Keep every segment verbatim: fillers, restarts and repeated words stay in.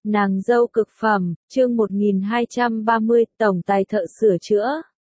Nàng dâu cực phẩm, chương một nghìn hai trăm ba mươi, tổng tài thợ sửa chữa.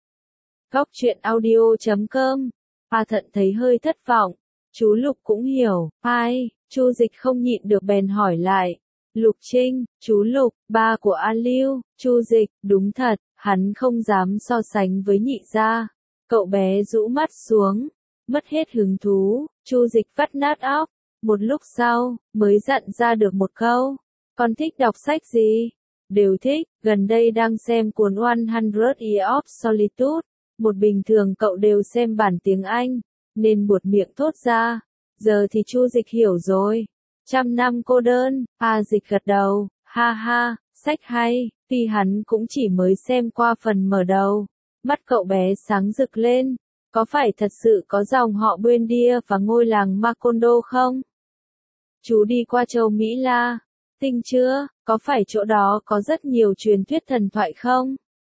Góc truyện audio chấm com. A Thận thấy hơi thất vọng. Chú Lục cũng hiểu. Ai? Chu Dịch không nhịn được bèn hỏi lại. Lục Trinh, chú Lục, ba của A Lưu. Chu Dịch, đúng thật, hắn không dám so sánh với nhị gia. Cậu bé rũ mắt xuống, mất hết hứng thú. Chu Dịch vắt nát óc. Một lúc sau, mới dặn ra được một câu. Con thích đọc sách gì? Đều thích, gần đây đang xem cuốn một hundred Years of Solitude. Một bình thường cậu đều xem bản tiếng Anh, nên buột miệng thốt ra. Giờ thì Chu Dịch hiểu rồi. Trăm năm cô đơn, A Dịch gật đầu, ha ha, sách hay, tuy hắn cũng chỉ mới xem qua phần mở đầu. Mắt cậu bé sáng rực lên, có phải thật sự có dòng họ Buendia và ngôi làng Macondo không? Chú đi qua châu Mỹ La Tinh chưa, có phải chỗ đó có rất nhiều truyền thuyết thần thoại không?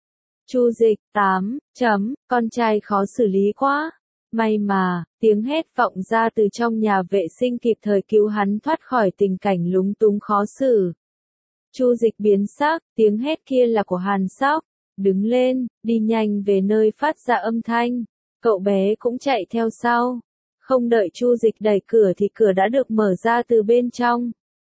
Chu Dịch, tám, chấm, con trai khó xử lý quá. May mà, tiếng hét vọng ra từ trong nhà vệ sinh kịp thời cứu hắn thoát khỏi tình cảnh lúng túng khó xử. Chu Dịch biến sắc, tiếng hét kia là của Hàn Sóc. Đứng lên, đi nhanh về nơi phát ra âm thanh. Cậu bé cũng chạy theo sau. Không đợi Chu Dịch đẩy cửa thì cửa đã được mở ra từ bên trong.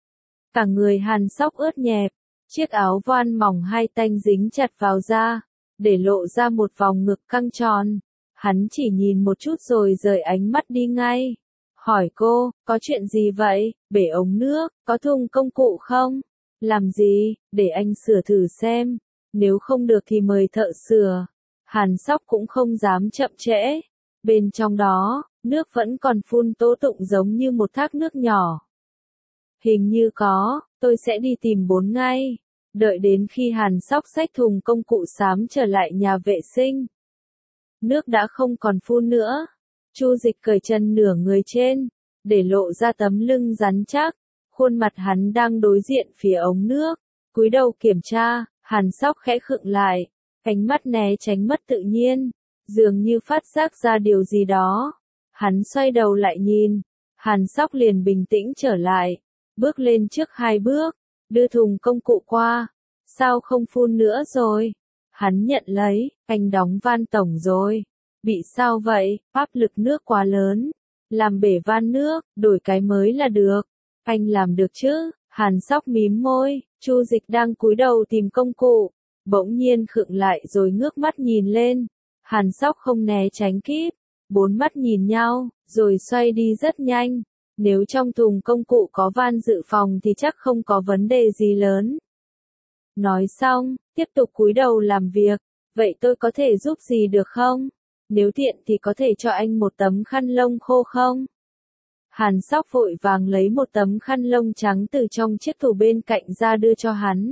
Cả người Hàn Sóc ướt nhẹp, chiếc áo voan mỏng hai tanh dính chặt vào da, để lộ ra một vòng ngực căng tròn. Hắn chỉ nhìn một chút rồi rời ánh mắt đi ngay. Hỏi cô, có chuyện gì vậy? Bể ống nước, có thùng công cụ không? Làm gì? Để anh sửa thử xem. Nếu không được thì mời thợ sửa. Hàn Sóc cũng không dám chậm trễ. Bên trong đó, nước vẫn còn phun tố tụng giống như một thác nước nhỏ. Hình như có, tôi sẽ đi tìm bốn ngay. Đợi đến khi Hàn Sóc xách thùng công cụ xám trở lại nhà vệ sinh. Nước đã không còn phun nữa. Chu Dịch cởi chân nửa người trên, để lộ ra tấm lưng rắn chắc. Khuôn mặt hắn đang đối diện phía ống nước. Cúi đầu kiểm tra, Hàn Sóc khẽ khựng lại. Ánh mắt né tránh mất tự nhiên, dường như phát giác ra điều gì đó. Hắn xoay đầu lại nhìn. Hàn Sóc liền bình tĩnh trở lại. Bước lên trước hai bước, đưa thùng công cụ qua. Sao không phun nữa rồi? Hắn nhận lấy, anh đóng van tổng rồi. Bị sao vậy? Áp lực nước quá lớn. Làm bể van nước, đổi cái mới là được. Anh làm được chứ? Hàn Sóc mím môi. Chu Dịch đang cúi đầu tìm công cụ, bỗng nhiên khựng lại rồi ngước mắt nhìn lên. Hàn Sóc không né tránh kíp, bốn mắt nhìn nhau, rồi xoay đi rất nhanh. Nếu trong thùng công cụ có van dự phòng thì chắc không có vấn đề gì lớn. Nói xong, tiếp tục cúi đầu làm việc. Vậy tôi có thể giúp gì được không? Nếu tiện thì có thể cho anh một tấm khăn lông khô không? Hàn Sóc vội vàng lấy một tấm khăn lông trắng từ trong chiếc tủ bên cạnh ra đưa cho hắn.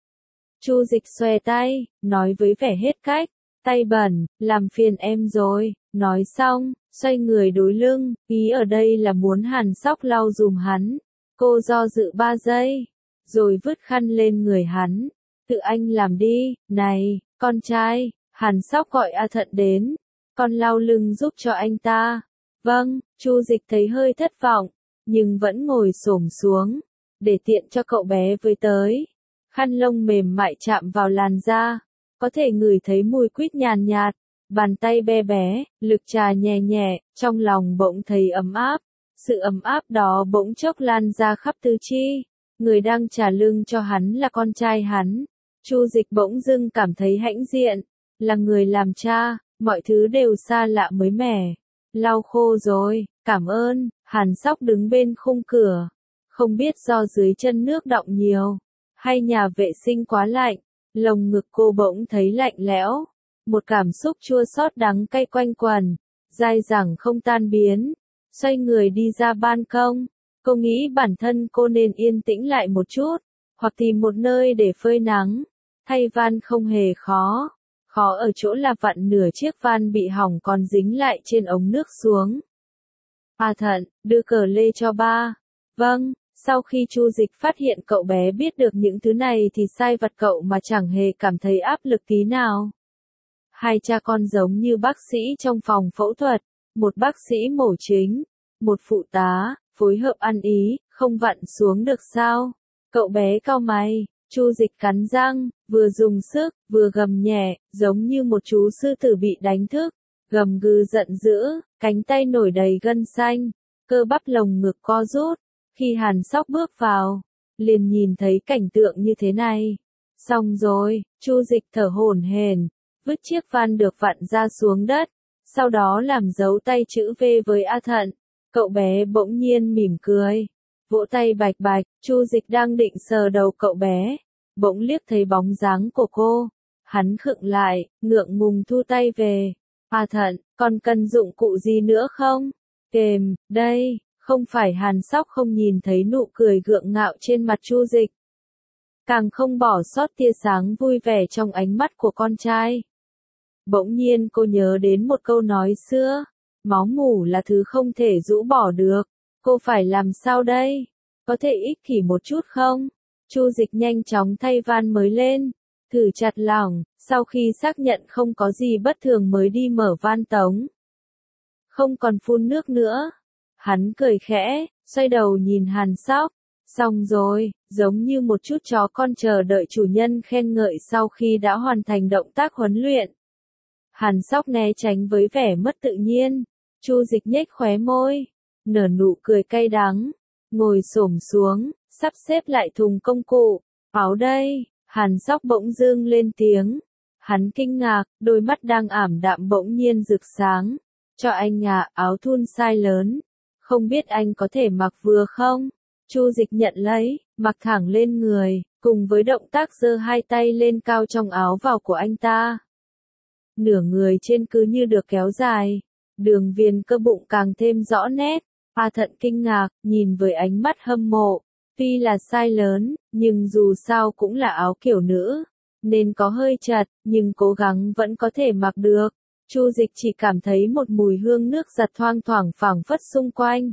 Chu Dịch xòe tay, nói với vẻ hết cách. Tay bẩn, làm phiền em rồi. Nói xong, xoay người đối lưng, ý ở đây là muốn Hàn Sóc lau dùm hắn. Cô do dự ba giây, rồi vứt khăn lên người hắn. Tự anh làm đi, này, con trai. Hàn Sóc gọi A Thận đến. Con lau lưng giúp cho anh ta. Vâng, Chu Dịch thấy hơi thất vọng, nhưng vẫn ngồi xổm xuống, để tiện cho cậu bé với tới. Khăn lông mềm mại chạm vào làn da, có thể ngửi thấy mùi quýt nhàn nhạt, bàn tay be bé, lực trà nhẹ nhẹ, trong lòng bỗng thấy ấm áp. Sự ấm áp đó bỗng chốc lan ra khắp tứ chi. Người đang trà lưng cho hắn là con trai hắn. Chu Dịch bỗng dưng cảm thấy hãnh diện, là người làm cha, mọi thứ đều xa lạ mới mẻ. Lau khô rồi, cảm ơn. Hàn Sóc đứng bên khung cửa, không biết do dưới chân nước đọng nhiều, hay nhà vệ sinh quá lạnh, lồng ngực cô bỗng thấy lạnh lẽo, một cảm xúc chua xót đắng cay quanh quẩn, dai dẳng không tan biến. Xoay người đi ra ban công, cô nghĩ bản thân cô nên yên tĩnh lại một chút, hoặc tìm một nơi để phơi nắng. Thay van không hề khó. Khó ở chỗ là vặn nửa chiếc van bị hỏng còn dính lại trên ống nước xuống. A Thận, đưa cờ lê cho ba. Vâng, sau khi Chu Dịch phát hiện cậu bé biết được những thứ này thì sai vặt cậu mà chẳng hề cảm thấy áp lực tí nào. Hai cha con giống như bác sĩ trong phòng phẫu thuật, một bác sĩ mổ chính, một phụ tá, phối hợp ăn ý, không vặn xuống được sao? Cậu bé cau mày, Chu Dịch cắn răng, vừa dùng sức, vừa gầm nhẹ, giống như một chú sư tử bị đánh thức, gầm gừ giận dữ, cánh tay nổi đầy gân xanh, cơ bắp lồng ngực co rút. Khi Hàn Sóc bước vào, liền nhìn thấy cảnh tượng như thế này. Xong rồi, Chu Dịch thở hổn hển, vứt chiếc van được vặn ra xuống đất, sau đó làm dấu tay chữ V với A Thận. Cậu bé bỗng nhiên mỉm cười, vỗ tay bạch bạch. Chu Dịch đang định sờ đầu cậu bé, bỗng liếc thấy bóng dáng của cô. Hắn khựng lại, ngượng ngùng thu tay về. A Thận, còn cần dụng cụ gì nữa không? Kềm, đây. Không phải Hàn Sóc không nhìn thấy nụ cười gượng ngạo trên mặt Chu Dịch, càng không bỏ sót tia sáng vui vẻ trong ánh mắt của con trai. Bỗng nhiên cô nhớ đến một câu nói xưa, máu mủ là thứ không thể rũ bỏ được. Cô phải làm sao đây? Có thể ích kỷ một chút không? Chu Dịch nhanh chóng thay van mới lên, thử chặt lỏng, sau khi xác nhận không có gì bất thường mới đi mở van tống. Không còn phun nước nữa. Hắn cười khẽ, xoay đầu nhìn Hàn Sóc. Xong rồi, giống như một chút chó con chờ đợi chủ nhân khen ngợi sau khi đã hoàn thành động tác huấn luyện. Hàn Sóc né tránh với vẻ mất tự nhiên. Chu Dịch nhếch khóe môi, nở nụ cười cay đắng, ngồi xổm xuống, sắp xếp lại thùng công cụ. Áo đây. Hàn Sóc bỗng dưng lên tiếng. Hắn kinh ngạc, đôi mắt đang ảm đạm bỗng nhiên rực sáng. Cho anh à, áo thun size lớn. Không biết anh có thể mặc vừa không? Chu Dịch nhận lấy, mặc thẳng lên người, cùng với động tác giơ hai tay lên cao trong áo vào của anh ta. Nửa người trên cứ như được kéo dài, đường viền cơ bụng càng thêm rõ nét. A Thận kinh ngạc, nhìn với ánh mắt hâm mộ. Tuy là size lớn, nhưng dù sao cũng là áo kiểu nữ, nên có hơi chật, nhưng cố gắng vẫn có thể mặc được. Chu Dịch chỉ cảm thấy một mùi hương nước giặt thoang thoảng phảng phất xung quanh,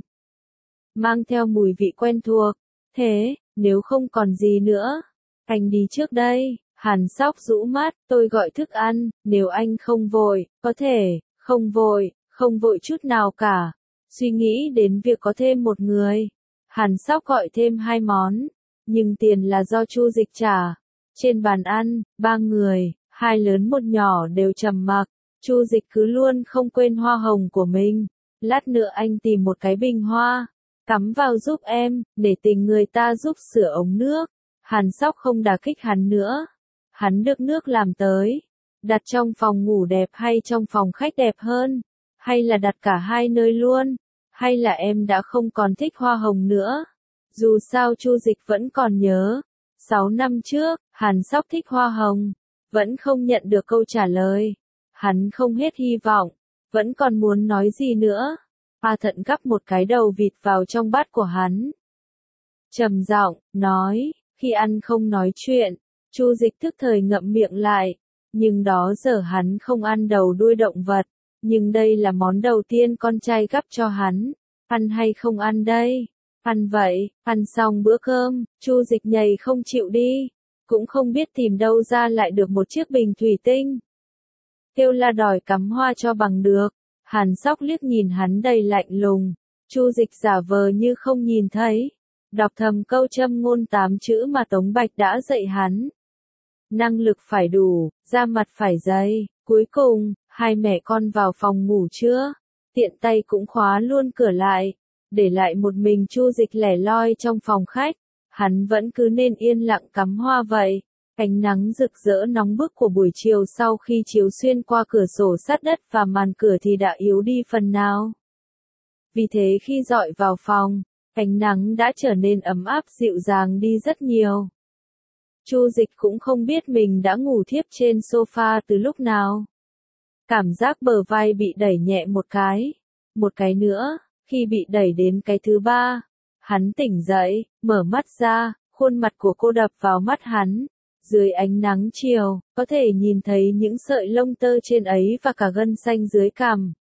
mang theo mùi vị quen thuộc. Thế, nếu không còn gì nữa, anh đi trước đây. Hàn Sóc rũ mắt, tôi gọi thức ăn, nếu anh không vội, có thể. Không vội, không vội chút nào cả. Suy nghĩ đến việc có thêm một người, Hàn Sóc gọi thêm hai món, nhưng tiền là do Chu Dịch trả. Trên bàn ăn, ba người, hai lớn một nhỏ đều trầm mặc. Chu Dịch cứ luôn không quên hoa hồng của mình. Lát nữa anh tìm một cái bình hoa, cắm vào giúp em, để tình người ta giúp sửa ống nước. Hàn Sóc không đả kích hắn nữa. Hắn được nước làm tới. Đặt trong phòng ngủ đẹp hay trong phòng khách đẹp hơn? Hay là đặt cả hai nơi luôn? Hay là em đã không còn thích hoa hồng nữa? Dù sao Chu Dịch vẫn còn nhớ. Sáu năm trước, Hàn Sóc thích hoa hồng. Vẫn không nhận được câu trả lời. Hắn không hết hy vọng. Vẫn còn muốn nói gì nữa. A Thận gắp một cái đầu vịt vào trong bát của hắn. Trầm giọng, nói, khi ăn không nói chuyện. Chu Dịch tức thời ngậm miệng lại. Nhưng đó giờ hắn không ăn đầu đuôi động vật. Nhưng đây là món đầu tiên con trai gắp cho hắn. Ăn hay không ăn đây? Ăn vậy. Ăn xong bữa cơm, Chu Dịch nhầy không chịu đi. Cũng không biết tìm đâu ra lại được một chiếc bình thủy tinh. Kêu la đòi cắm hoa cho bằng được. Hàn Sóc liếc nhìn hắn đầy lạnh lùng. Chu Dịch giả vờ như không nhìn thấy. Đọc thầm câu châm ngôn tám chữ mà Tống Bạch đã dạy hắn. Năng lực phải đủ, da mặt phải dày. Cuối cùng, hai mẹ con vào phòng ngủ chưa? Tiện tay cũng khóa luôn cửa lại. Để lại một mình Chu Dịch lẻ loi trong phòng khách. Hắn vẫn cứ nên yên lặng cắm hoa vậy. Ánh nắng rực rỡ nóng bức của buổi chiều sau khi chiếu xuyên qua cửa sổ sát đất và màn cửa thì đã yếu đi phần nào. Vì thế khi dọi vào phòng, ánh nắng đã trở nên ấm áp dịu dàng đi rất nhiều. Chu Dịch cũng không biết mình đã ngủ thiếp trên sofa từ lúc nào. Cảm giác bờ vai bị đẩy nhẹ một cái, một cái nữa, khi bị đẩy đến cái thứ ba, hắn tỉnh dậy, mở mắt ra, khuôn mặt của cô đập vào mắt hắn. Dưới ánh nắng chiều, có thể nhìn thấy những sợi lông tơ trên ấy và cả gân xanh dưới cằm.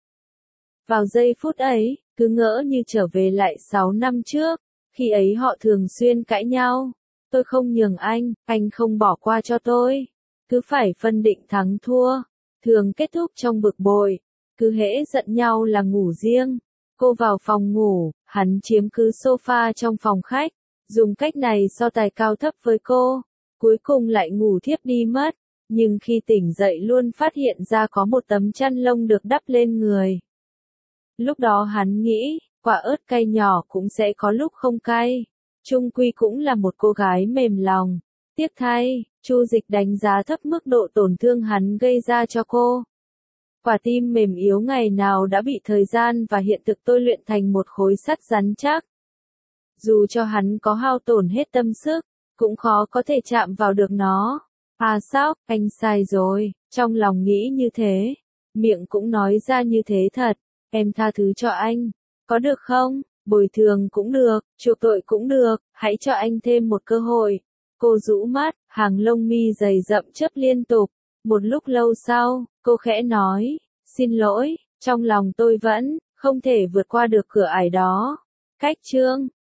Vào giây phút ấy, cứ ngỡ như trở về lại sáu năm trước, khi ấy họ thường xuyên cãi nhau. Tôi không nhường anh, anh không bỏ qua cho tôi. Cứ phải phân định thắng thua, thường kết thúc trong bực bội. Cứ hễ giận nhau là ngủ riêng. Cô vào phòng ngủ, hắn chiếm cứ sofa trong phòng khách. Dùng cách này so tài cao thấp với cô, cuối cùng lại ngủ thiếp đi mất, nhưng khi tỉnh dậy luôn phát hiện ra có một tấm chăn lông được đắp lên người. Lúc đó hắn nghĩ, quả ớt cay nhỏ cũng sẽ có lúc không cay. Chung quy cũng là một cô gái mềm lòng. Tiếc thay, Chu Dịch đánh giá thấp mức độ tổn thương hắn gây ra cho cô. Quả tim mềm yếu ngày nào đã bị thời gian và hiện thực tôi luyện thành một khối sắt rắn chắc. Dù cho hắn có hao tổn hết tâm sức, cũng khó có thể chạm vào được nó. À sao, anh sai rồi, trong lòng nghĩ như thế, miệng cũng nói ra như thế thật, em tha thứ cho anh, có được không, bồi thường cũng được, chuộc tội cũng được, hãy cho anh thêm một cơ hội. Cô rũ mắt, hàng lông mi dày rậm chớp liên tục, một lúc lâu sau, cô khẽ nói, xin lỗi, trong lòng tôi vẫn không thể vượt qua được cửa ải đó. Cách chương